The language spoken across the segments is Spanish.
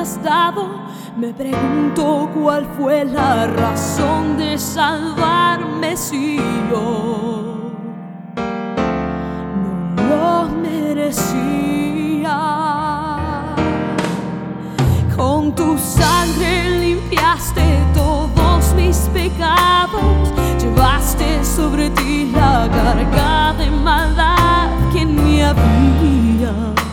has dado. Me pregunto cuál fue la razón de salvarme si yo no lo merecía. Con tu sangre limpiaste todos mis pecados, llevaste sobre ti la carga de maldad que en mí había.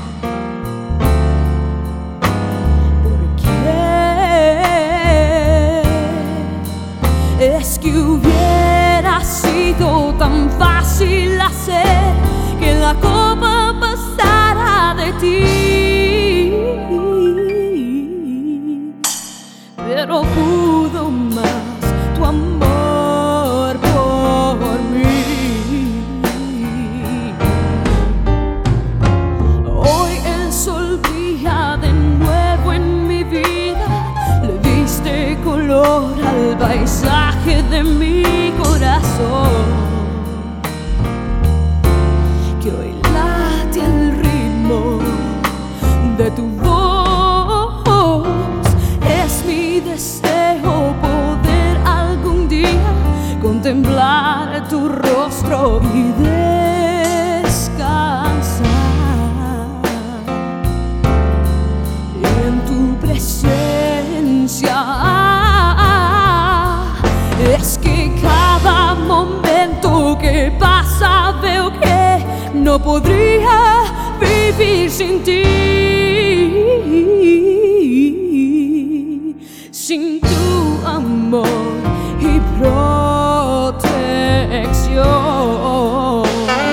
Es que hubiera sido tan fácil hacer que la copa pasara de ti, pero pudo más tu amor por mí. Hoy el sol brilla de nuevo en mi vida, le diste color al paisaje de mi corazón, que hoy late al ritmo de tu voz. Es mi deseo poder algún día contemplar tu rostro y descansar en tu presencia. Es que cada momento que pasa veo que no podría vivir sin ti, sin tu amor y protección.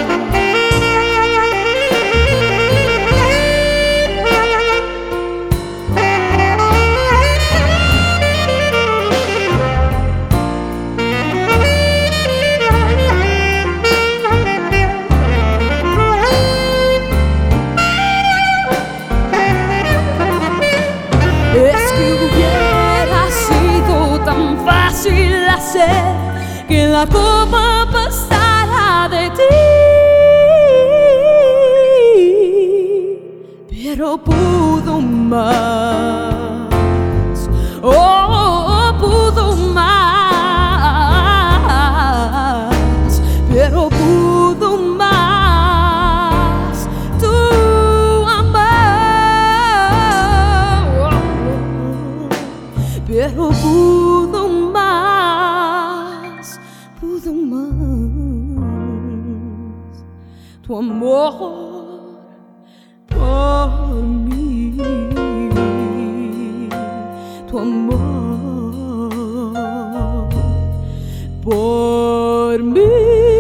Fácil hacer que la copa pasara de ti, pero pudo más, oh, pudo más, pero pudo más tu amor, pero pudo más tu amor por mí, tu amor por mí.